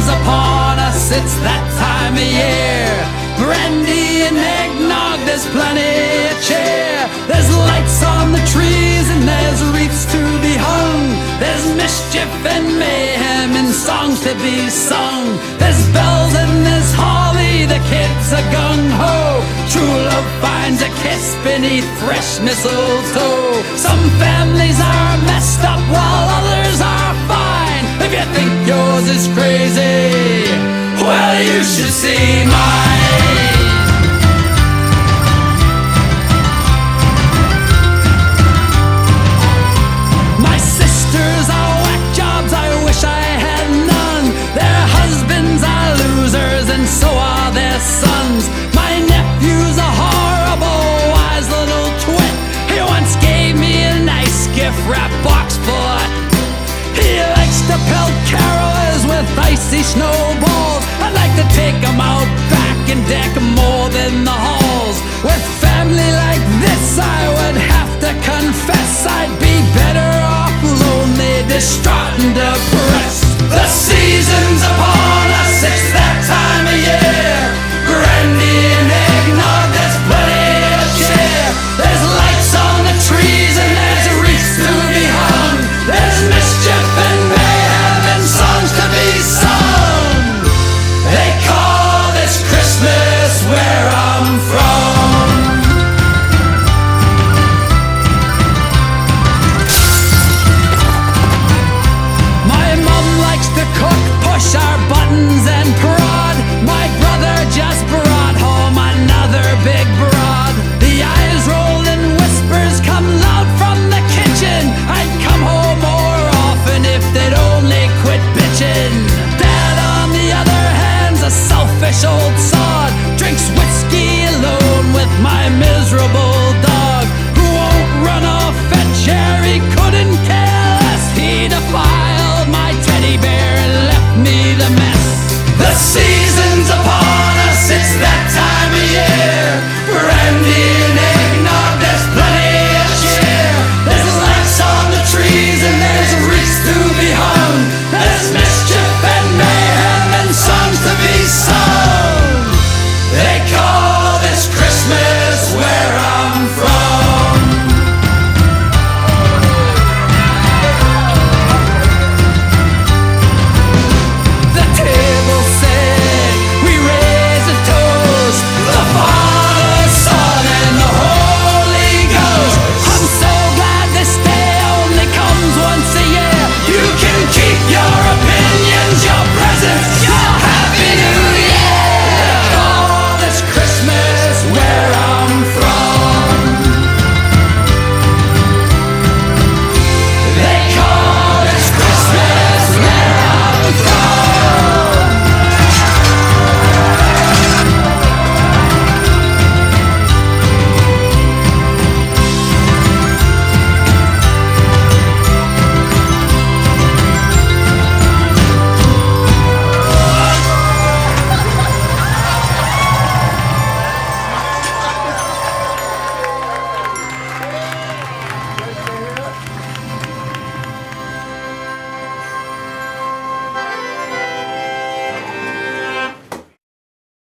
smiles upon us, it's that time of year. Brandy and eggnog, there's plenty of cheer. There's lights on the trees and there's wreaths to be hung. There's mischief and mayhem and songs to be sung. There's bells and there's holly, the kids are gung-ho. True love finds a kiss beneath fresh mistletoe. Some families are messed up while others are fine. If you think yours is crazy, well, you should see mine. My sisters are whack jobs, I wish I had none. Their husbands are losers and so are their sons. My nephew's a horrible, wise little twit. He once gave me a nice gift-wrap box full of he likes to pelt carolers with icy snowballs. I'd like to take him out back and deck more than the halls. With family like this, I would have to confess I'd be better off lonely, distraught and depressed.